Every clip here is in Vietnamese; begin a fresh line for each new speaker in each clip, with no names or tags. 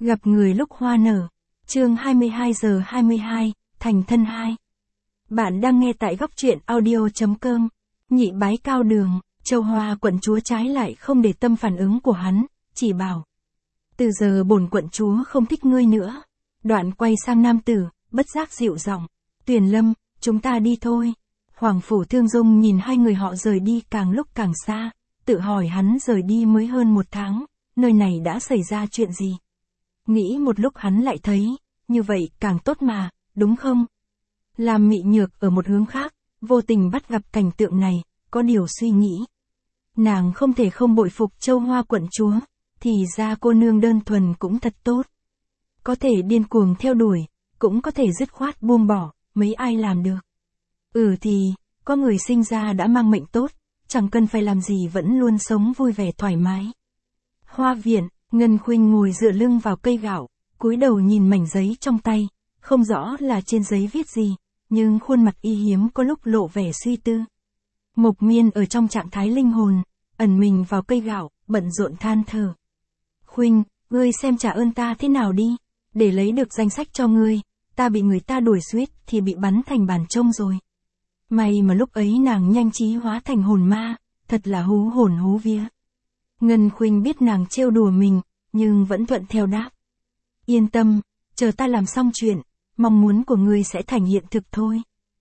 Gặp người lúc hoa nở. Chương 22:22, thành thân 2. Bạn đang nghe tại góc truyện audio.com. Nhị bái cao đường, Châu Hoa quận chúa trái lại không để tâm phản ứng của hắn, chỉ bảo. Từ giờ bổn quận chúa không thích ngươi nữa. Đoạn quay sang nam tử, bất giác dịu giọng. Tuyền Lâm, chúng ta đi thôi. Hoàng phủ Thương Dung nhìn hai người họ rời đi càng lúc càng xa, tự hỏi hắn rời đi mới hơn 1 tháng, nơi này đã xảy ra chuyện gì. Nghĩ một lúc hắn lại thấy, như vậy càng tốt mà, đúng không? Làm Mị Nhược ở một hướng khác, vô tình bắt gặp cảnh tượng này, có điều suy nghĩ. Nàng không thể không bội phục Châu Hoa quận chúa, thì ra cô nương đơn thuần cũng thật tốt. Có thể điên cuồng theo đuổi, cũng có thể dứt khoát buông bỏ, mấy ai làm được. Thì, có người sinh ra đã mang mệnh tốt, chẳng cần phải làm gì vẫn luôn sống vui vẻ thoải mái. Hoa viện, Ngân Khuynh ngồi dựa lưng vào cây gạo, cúi đầu nhìn mảnh giấy trong tay, không rõ là trên giấy viết gì, nhưng khuôn mặt y hiếm có lúc lộ vẻ suy tư. Mộc Miên ở trong trạng thái linh hồn, ẩn mình vào cây gạo, bận rộn than thở. Khuynh, ngươi xem trả ơn ta thế nào đi, để lấy được danh sách cho ngươi, ta bị người ta đuổi suýt thì bị bắn thành bàn trông rồi. May mà lúc ấy nàng nhanh trí hóa thành hồn ma, thật là hú hồn hú vía. Ngân Khuynh biết nàng trêu đùa mình, nhưng vẫn thuận theo đáp. Yên tâm, chờ ta làm xong chuyện, mong muốn của ngươi sẽ thành hiện thực thôi.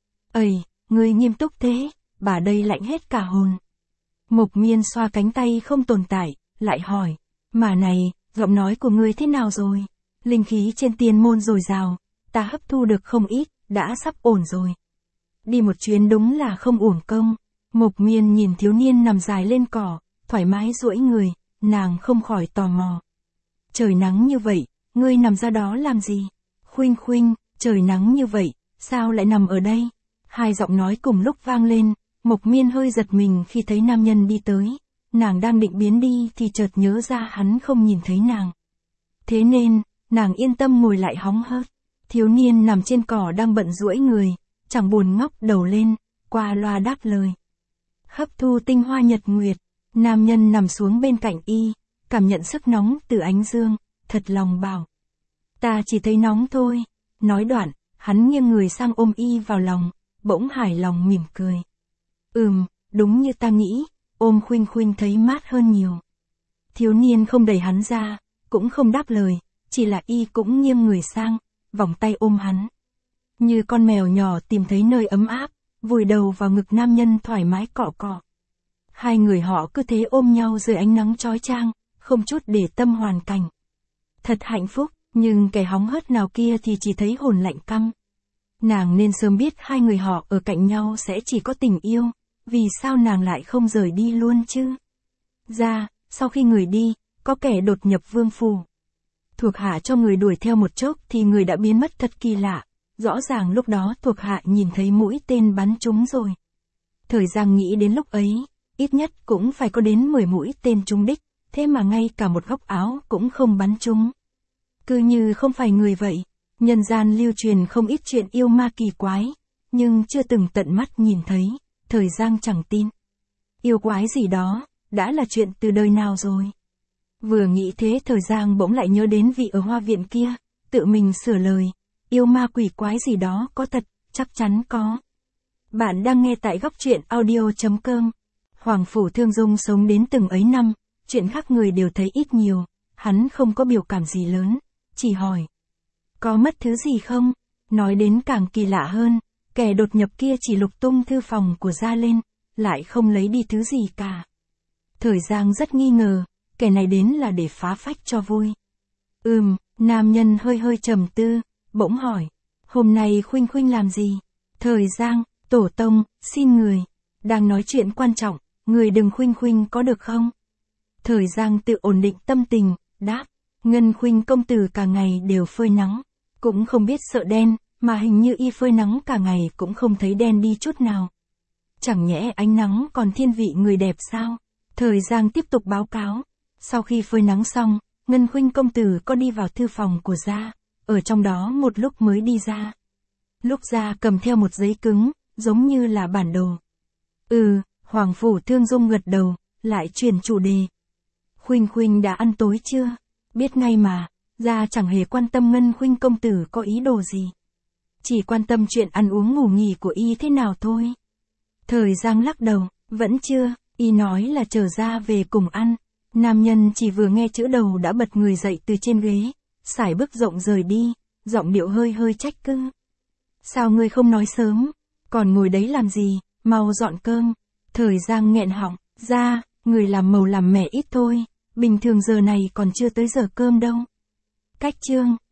Ngươi nghiêm túc thế, bà đây lạnh hết cả hồn. Mộc Miên xoa cánh tay không tồn tại, lại hỏi, mà này, giọng nói của ngươi thế nào rồi? Linh khí trên tiên môn dồi dào, ta hấp thu được không ít, đã sắp ổn rồi. Đi một chuyến đúng là không uổng công. Mộc Miên nhìn thiếu niên nằm dài lên cỏ, thoải mái duỗi người, nàng không khỏi tò mò. Trời nắng như vậy, ngươi nằm ra đó làm gì? Khuynh, trời nắng như vậy, sao lại nằm ở đây? Hai giọng nói cùng lúc vang lên, Mộc Miên hơi giật mình khi thấy nam nhân đi tới. Nàng đang định biến đi thì chợt nhớ ra hắn không nhìn thấy nàng. Thế nên, nàng yên tâm ngồi lại hóng hớt. Thiếu niên nằm trên cỏ đang bận duỗi người, chẳng buồn ngóc đầu lên, qua loa đáp lời. Hấp thu tinh hoa nhật nguyệt, nam nhân nằm xuống bên cạnh y, cảm nhận sức nóng từ ánh dương, thật lòng bảo. Ta chỉ thấy nóng thôi. Nói đoạn, hắn nghiêng người sang ôm y vào lòng, bỗng hài lòng mỉm cười. Đúng như ta nghĩ, ôm Khuynh thấy mát hơn nhiều. Thiếu niên không đẩy hắn ra, cũng không đáp lời, chỉ là y cũng nghiêng người sang, vòng tay ôm hắn. Như con mèo nhỏ tìm thấy nơi ấm áp, vùi đầu vào ngực nam nhân thoải mái cọ cọ. Hai người họ cứ thế ôm nhau dưới ánh nắng chói chang, không chút để tâm hoàn cảnh. Thật hạnh phúc, nhưng kẻ hóng hớt nào kia thì chỉ thấy hồn lạnh căm. Nàng nên sớm biết hai người họ ở cạnh nhau sẽ chỉ có tình yêu, vì sao nàng lại không rời đi luôn chứ? Sau khi người đi, có kẻ đột nhập vương phủ. Thuộc hạ cho người đuổi theo một chốc thì người đã biến mất thật kỳ lạ. Rõ ràng lúc đó thuộc hạ nhìn thấy mũi tên bắn trúng rồi. Thời Giang nghĩ đến lúc ấy, ít nhất cũng phải có đến 10 mũi tên trúng đích, thế mà ngay cả một góc áo cũng không bắn trúng. Cứ như không phải người vậy. Nhân gian lưu truyền không ít chuyện yêu ma kỳ quái, nhưng chưa từng tận mắt nhìn thấy, Thời Giang chẳng tin. Yêu quái gì đó, đã là chuyện từ đời nào rồi. Vừa nghĩ thế Thời Giang bỗng lại nhớ đến vị ở hoa viện kia, tự mình sửa lời. Yêu ma quỷ quái gì đó có thật, chắc chắn có. Bạn đang nghe tại góc truyện audio.com. Hoàng phủ Thương Dung sống đến từng ấy năm, chuyện khác người đều thấy ít nhiều, hắn không có biểu cảm gì lớn, chỉ hỏi. Có mất thứ gì không? Nói đến càng kỳ lạ hơn, kẻ đột nhập kia chỉ lục tung thư phòng của gia lên, lại không lấy đi thứ gì cả. Thời Giang rất nghi ngờ, kẻ này đến là để phá phách cho vui. Nam nhân hơi trầm tư, bỗng hỏi, hôm nay Khuynh làm gì? Thời Giang, tổ tông, xin người, đang nói chuyện quan trọng, người đừng Khuynh có được không? Thời Giang tự ổn định tâm tình, đáp, Ngân Khuynh công tử cả ngày đều phơi nắng, cũng không biết sợ đen, mà hình như y phơi nắng cả ngày cũng không thấy đen đi chút nào. Chẳng nhẽ ánh nắng còn thiên vị người đẹp sao? Thời Giang tiếp tục báo cáo, sau khi phơi nắng xong, Ngân Khuynh công tử có đi vào thư phòng của gia, ở trong đó một lúc mới đi ra. Lúc ra cầm theo một giấy cứng, giống như là bản đồ. Hoàng phủ Thương Dung gật đầu, lại chuyển chủ đề. Khuynh đã ăn tối chưa? Biết ngay mà, Gia chẳng hề quan tâm Ngân Khuynh công tử có ý đồ gì. Chỉ quan tâm chuyện ăn uống ngủ nghỉ của y thế nào thôi. Thời Giang lắc đầu, vẫn chưa, y nói là chờ ra về cùng ăn. Nam nhân chỉ vừa nghe chữ đầu đã bật người dậy từ trên ghế, sải bước rộng rời đi, giọng điệu hơi hơi trách cứ. Sao ngươi không nói sớm, còn ngồi đấy làm gì, mau dọn cơm. Thời Giang nghẹn họng, Gia, người làm màu làm mẻ ít thôi, bình thường giờ này còn chưa tới giờ cơm đâu. Cách chương